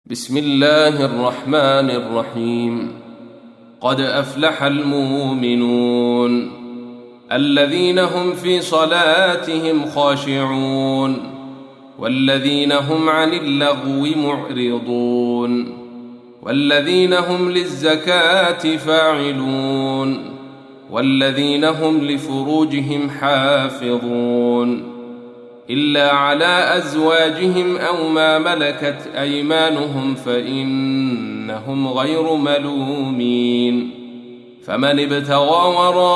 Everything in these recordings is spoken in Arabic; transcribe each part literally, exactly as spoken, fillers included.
بسم الله الرحمن الرحيم. قد أفلح المؤمنون الذين هم في صلاتهم خاشعون والذين هم عن اللغو معرضون والذين هم للزكاة فاعلون والذين هم لفروجهم حافظون إلا على أزواجهم أو ما ملكت أيمانهم فإنهم غير ملومين. فمن ابتغى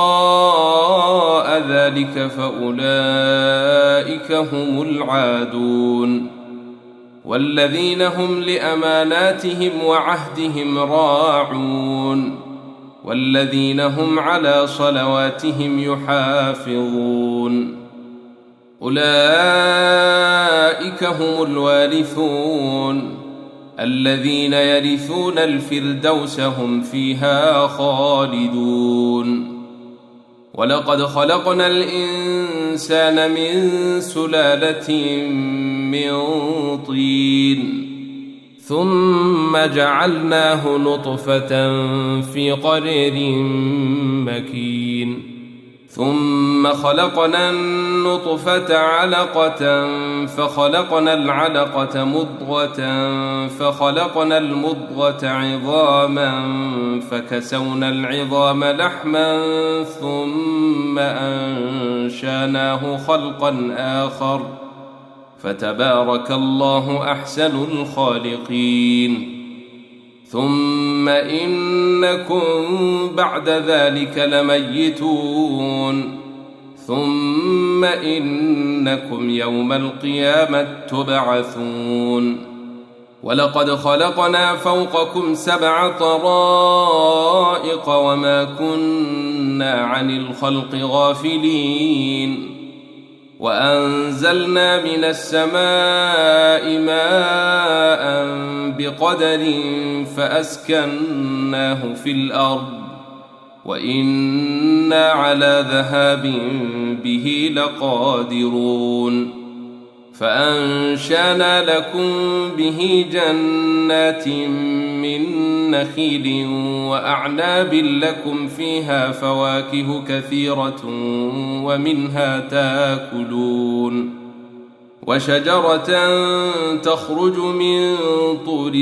وراء ذلك فأولئك هم العادون. والذين هم لأماناتهم وعهدهم راعون والذين هم على صلواتهم يحافظون. أولئك هم الوارثون الذين يرثون الفردوس هم فيها خالدون. ولقد خلقنا الإنسان من سلالة من طين ثم جعلناه نطفة في قرير مكين ثم خلقنا النطفة علقة فخلقنا العلقة مضغة فخلقنا المضغة عظاما فكسونا العظام لحما ثم أنشأناه خلقا آخر فتبارك الله أحسن الخالقين. ثم إنكم بعد ذلك لميتون ثم إنكم يوم القيامة تبعثون. ولقد خلقنا فوقكم سبع طرائق وما كنا عن الخلق غافلين وأنزلنا من السماء ماء بقدر فأسكناه في الأرض وإنا على ذهاب به لقادرون. فأنشأنا لكم به جنات من نخيل وأعناب لكم فيها فواكه كثيرة ومنها تاكلون. وشجرة تخرج من طور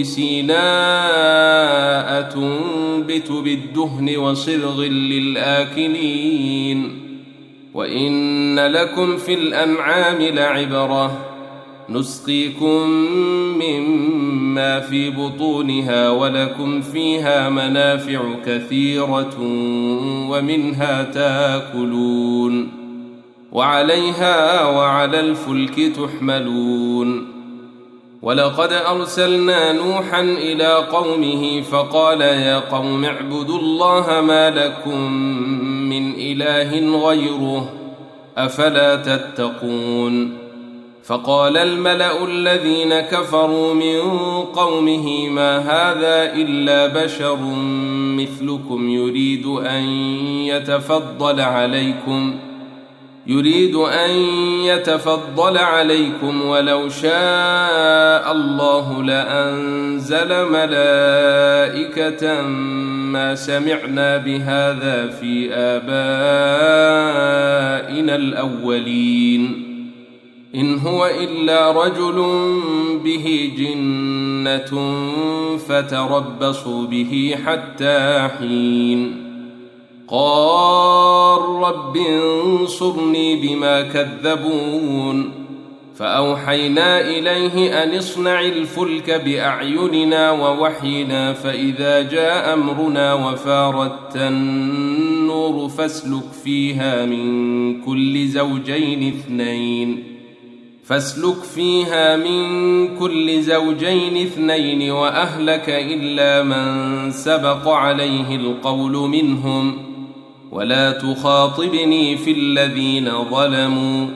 سيناء تنبت بالدهن وصبغ للآكلين. وإن لكم في الأنعام لعبرة نسقيكم مما في بطونها ولكم فيها منافع كثيرة ومنها تاكلون وعليها وعلى الفلك تحملون. ولقد أرسلنا نوحا إلى قومه فقال يا قوم اعبدوا الله ما لكم من إله غيره أفلا تتقون. فقال الملأ الذين كفروا من قومه ما هذا إلا بشر مثلكم يريد أن يتفضل عليكم يريد أن يتفضل عليكم ولو شاء الله لأنزل ملائكة ما سمعنا بهذا في آبائنا الأولين إن هو إلا رجل به جنة فتربصوا به حتى حين. قال رب انصرني بما كذبون. فأوحينا إليه أن اصنع الفلك بأعيننا ووحينا فإذا جاء أمرنا وفارت النور فاسلك فيها من كل زوجين اثنين فاسلك فيها من كل زوجين اثنين وأهلك إلا من سبق عليه القول منهم ولا تخاطبني في الذين ظلموا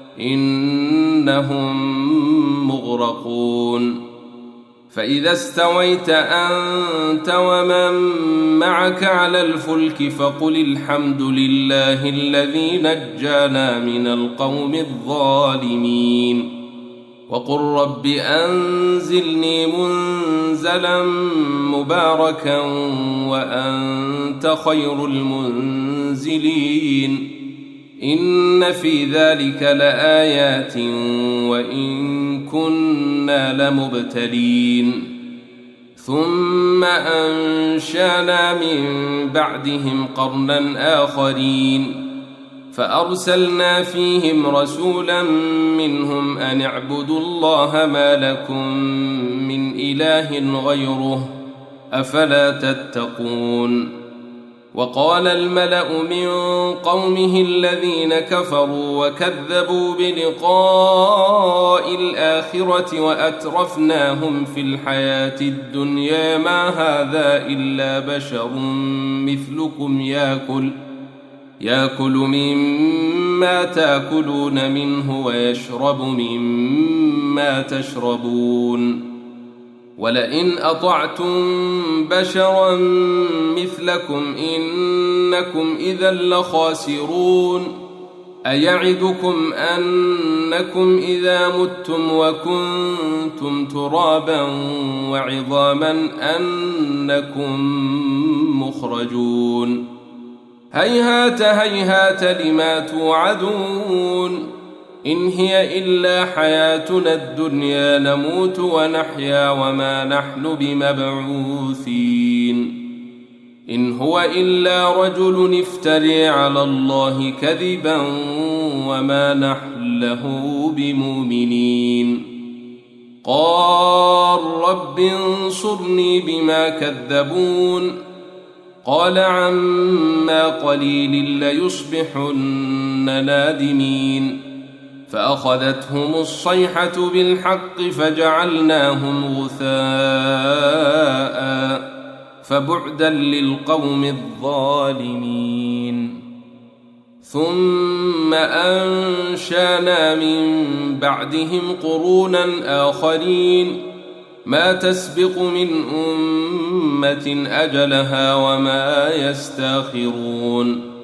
إنهم مغرقون. فإذا استويت أنت ومن معك على الفلك فقل الحمد لله الذي نجانا من القوم الظالمين. وقل رب أنزلني منزلا مباركا وأنت خير المنزلين إن في ذلك لآيات وإن كنا لمبتلين ثم أنشأنا من بعدهم قرنا آخرين فأرسلنا فيهم رسولا منهم أن اعبدوا الله ما لكم من إله غيره أفلا تتقون وقال الملأ من قومه الذين كفروا وكذبوا بلقاء الآخرة وأترفناهم في الحياة الدنيا ما هذا إلا بشر مثلكم يأكل يأكل مما تأكلون منه ويشرب مما تشربون ولئن أطعتم بشرا مثلكم إنكم إذا لخاسرون أيعدكم أنكم إذا متم وكنتم ترابا وعظاما أنكم مخرجون هيهات هيهات لما توعدون إن هي إلا حياتنا الدنيا نموت ونحيا وما نحن بمبعوثين إن هو إلا رجل افتري على الله كذبا وما نحن له بمؤمنين قال رب انصرني بما كذبون قال عما قليل ليصبحن نادمين فأخذتهم الصيحة بالحق فجعلناهم غثاء فبعدا للقوم الظالمين ثم أنشأنا من بعدهم قرونا آخرين ما تسبق من أمة أجلها وما يستاخرون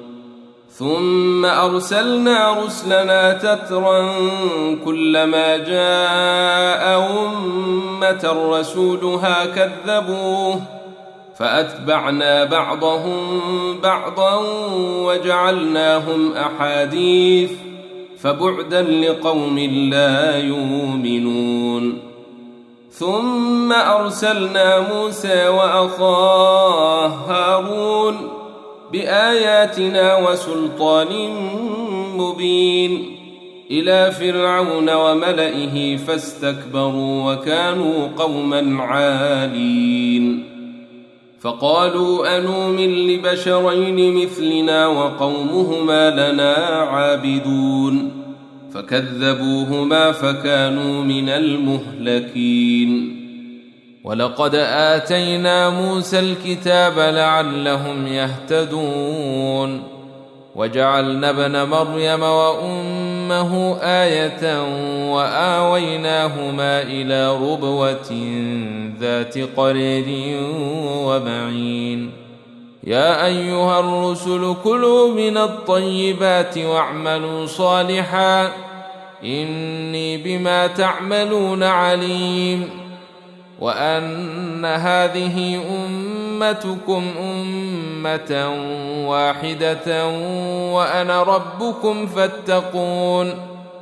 ثم أرسلنا رسلنا تترا كلما جاء أمة رسولها كذبوه فأتبعنا بعضهم بعضا وجعلناهم أحاديث فبعدا لقوم لا يؤمنون ثم أرسلنا موسى وأخاه هارون بآياتنا وسلطان مبين إلى فرعون وملئه فاستكبروا وكانوا قوما عالين فقالوا أنؤمن لبشرين مثلنا وقومهما لنا عابدون فكذبوهما فكانوا من المهلكين ولقد آتينا موسى الكتاب لعلهم يهتدون وجعلنا ابن مريم وأمه آية وآويناهما إلى ربوة ذات قرير ومعين يا أيها الرسل كلوا من الطيبات واعملوا صالحا إني بما تعملون عليم وأن هذه أمتكم أمة واحدة وأنا ربكم فاتقون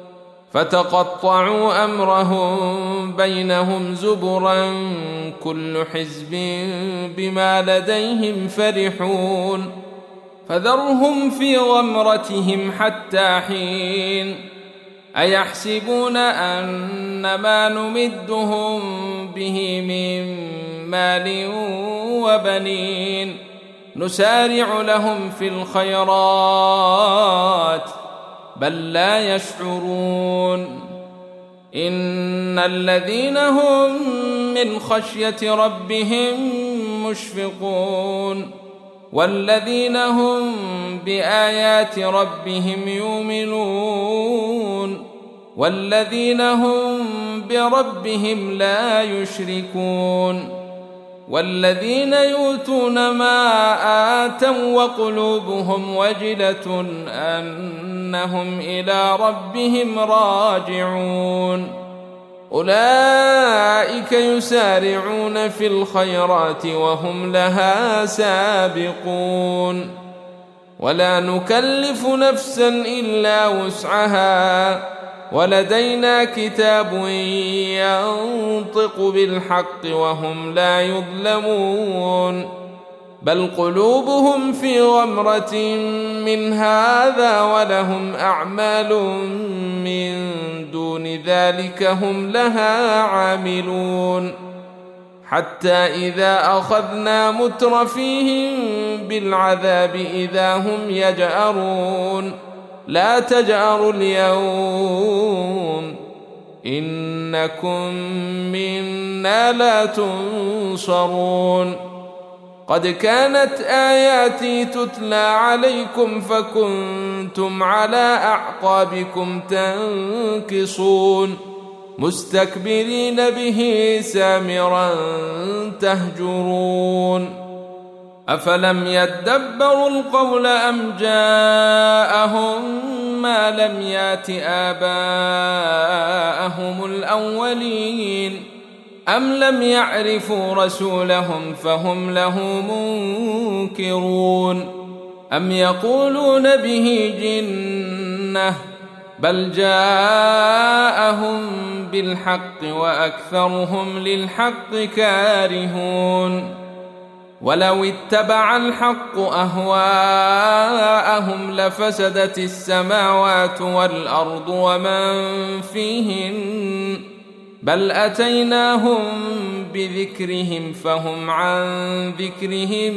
فتقطعوا أمرهم بينهم زبرا كل حزب بما لديهم فرحون فذرهم في غمرتهم حتى حين أيحسبون أن ما نمدهم به من مال وبنين نسارع لهم في الخيرات بل لا يشعرون إن الذين هم من خشية ربهم مشفقون والذين هم بآيات ربهم يؤمنون والذين هم بربهم لا يشركون والذين يؤتون ما آتوا وقلوبهم وجلة أنهم إلى ربهم راجعون أولئك يسارعون في الخيرات وهم لها سابقون ولا نكلف نفسا إلا وسعها ولدينا كتاب ينطق بالحق وهم لا يظلمون بل قلوبهم في غمرة من هذا ولهم أعمال من دون ذلك هم لها عاملون حتى إذا أخذنا مترفيهم بالعذاب إذا هم يجأرون لا تجأروا اليوم إنكم منا لا تنصرون قد كانت آياتي تتلى عليكم فكنتم على أعقابكم تنكصون مستكبرين به سامرا تهجرون أفلم يدبروا القول أم جاءهم ما لم يات آباءهم الأولين أم لم يعرفوا رسولهم فهم له منكرون أم يقولون به جنة بل جاءهم بالحق وأكثرهم للحق كارهون ولو اتبع الحق أهواءهم لفسدت السماوات والأرض ومن فيهن بل أتيناهم بذكرهم فهم عن ذكرهم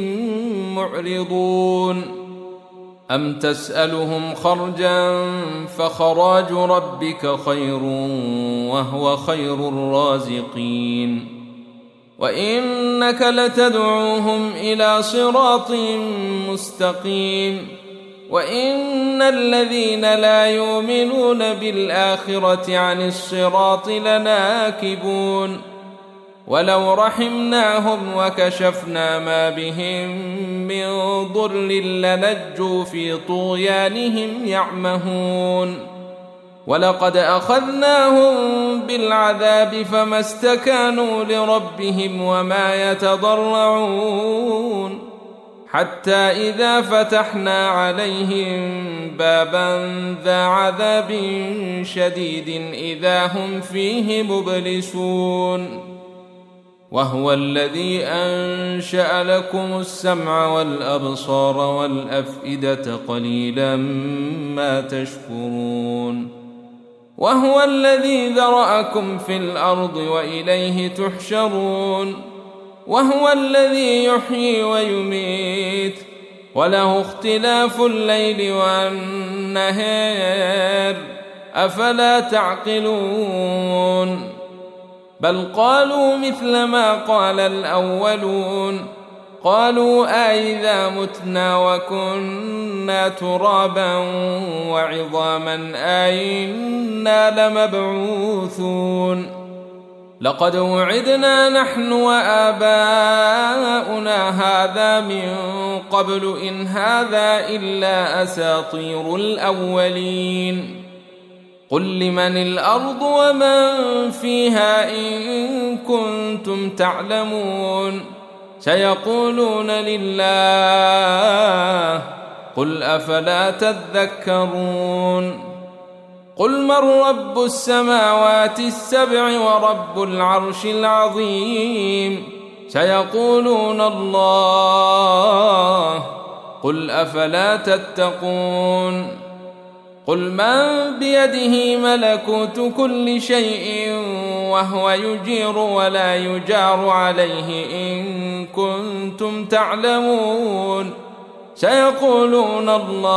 معرضون أم تسألهم خرجا فخراج ربك خير وهو خير الرازقين وإنك لتدعوهم إلى صراط مستقيم وإن الذين لا يؤمنون بالآخرة عن الصراط لناكبون ولو رحمناهم وكشفنا ما بهم من ضر لنجوا في طغيانهم يعمهون ولقد أخذناهم بالعذاب فما استكانوا لربهم وما يتضرعون حتى إذا فتحنا عليهم بابا ذا عذاب شديد إذا هم فيه مبلسون وهو الذي أنشأ لكم السمع والأبصار والأفئدة قليلا ما تشكرون وهو الذي ذرأكم في الأرض وإليه تحشرون وهو الذي يحيي ويميت وله اختلاف الليل والنهار أفلا تعقلون بل قالوا مثل ما قال الأولون قالوا أئذا متنا وكنا ترابا وعظاما أئنا لمبعوثون لقد وعدنا نحن وآباؤنا هذا من قبل إن هذا إلا أساطير الأولين قل لمن الأرض ومن فيها إن كنتم تعلمون سيقولون لله قل أفلا تذكرون قل من رب السماوات السبع ورب العرش العظيم سيقولون الله قل أفلا تتقون قل من بيده ملكوت كل شيء وهو يجير ولا يجار عليه إن كنتم تعلمون سيقولون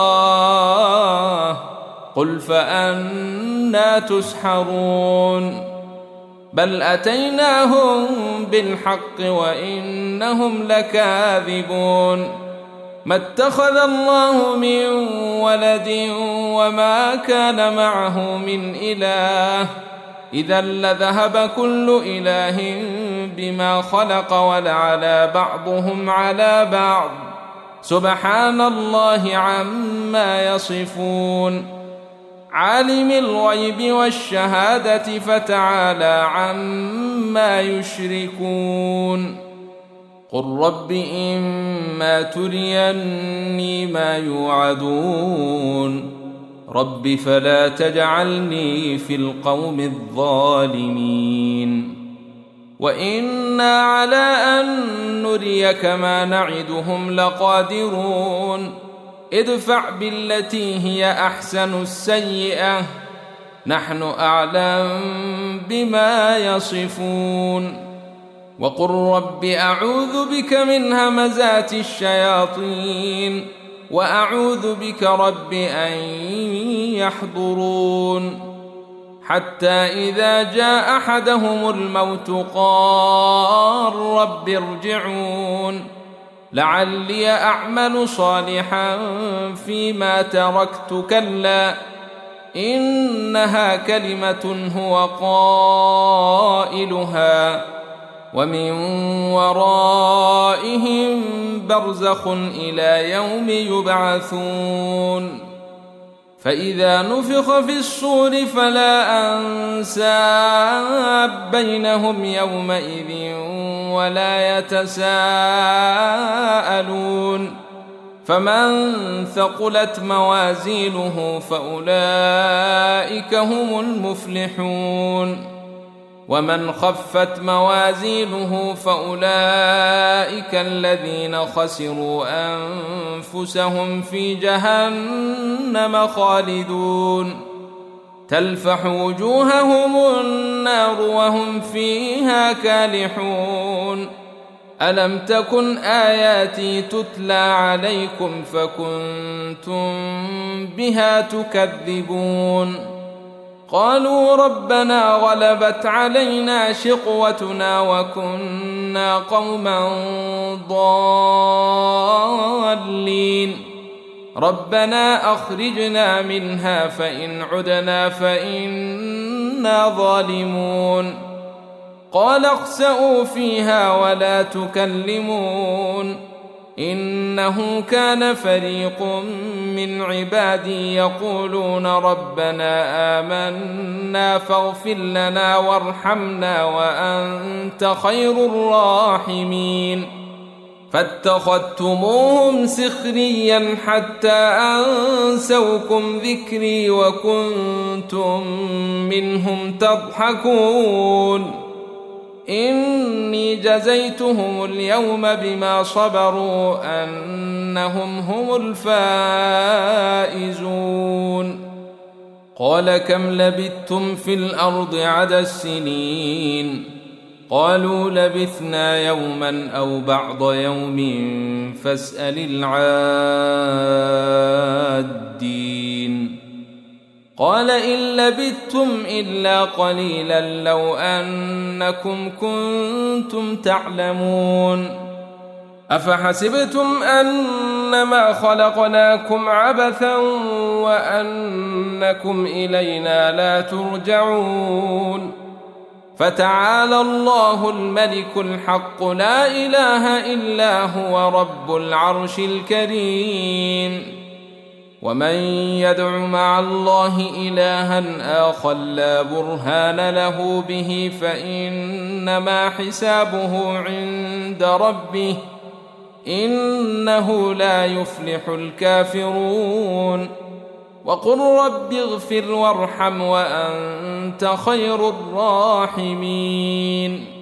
الله قل فأنى تسحرون بل أتيناهم بالحق وإنهم لكاذبون ما اتخذ الله من ولد وما كان معه من إله إذا لذهب كل إله بما خلق ولعلى بعضهم على بعض سبحان الله عما يصفون عالم الغيب والشهادة فتعالى عما يشركون قل رب إما تريني ما يوعدون رب فلا تجعلني في القوم الظالمين وإنا على أن نريك ما نعدهم لقادرون ادفع بالتي هي أحسن السيئة نحن أعلم بما يصفون وقل رب أعوذ بك من همزات الشياطين وأعوذ بك رب أن يحضرون حتى إذا جاء أحدهم الموت قال رب ارجعون لعلي أعمل صالحا فيما تركت كلا إنها كلمة هو قائلها ومن ورائهم برزخ إلى يوم يبعثون فإذا نفخ في الصور فلا أنساب بينهم يومئذ ولا يتساءلون فمن ثقلت موازينه فأولئك هم المفلحون ومن خفت موازينه فأولئك الذين خسروا أنفسهم في جهنم خالدون تلفح وجوههم النار وهم فيها كالحون ألم تكن آياتي تتلى عليكم فكنتم بها تكذبون قالوا ربنا غلبت علينا شقوتنا وكنا قوما ضالين ربنا أخرجنا منها فإن عدنا فإنا ظالمون قال اخسئوا فيها ولا تكلمون إنه كان فريق من عبادي يقولون ربنا آمنا فاغفر لنا وارحمنا وأنت خير الراحمين فاتخذتموهم سخريا حتى أنسوكم ذكري وكنتم منهم تضحكون إني جزيتهم اليوم بما صبروا أنهم هم الفائزون قال كم لبثتم في الأرض عدد السنين قالوا لبثنا يوما أو بعض يوم فاسأل العادين قال إن لبثتم إلا قليلا لو أنكم كنتم تعلمون أفحسبتم أنما خلقناكم عبثا وأنكم إلينا لا ترجعون فتعالى الله الملك الحق لا إله إلا هو رب العرش الكريم ومن يدع مع الله إلها آخر لا برهان له به فإنما حسابه عند ربه إنه لا يفلح الكافرون وقل رب اغفر وارحم وأنت خير الراحمين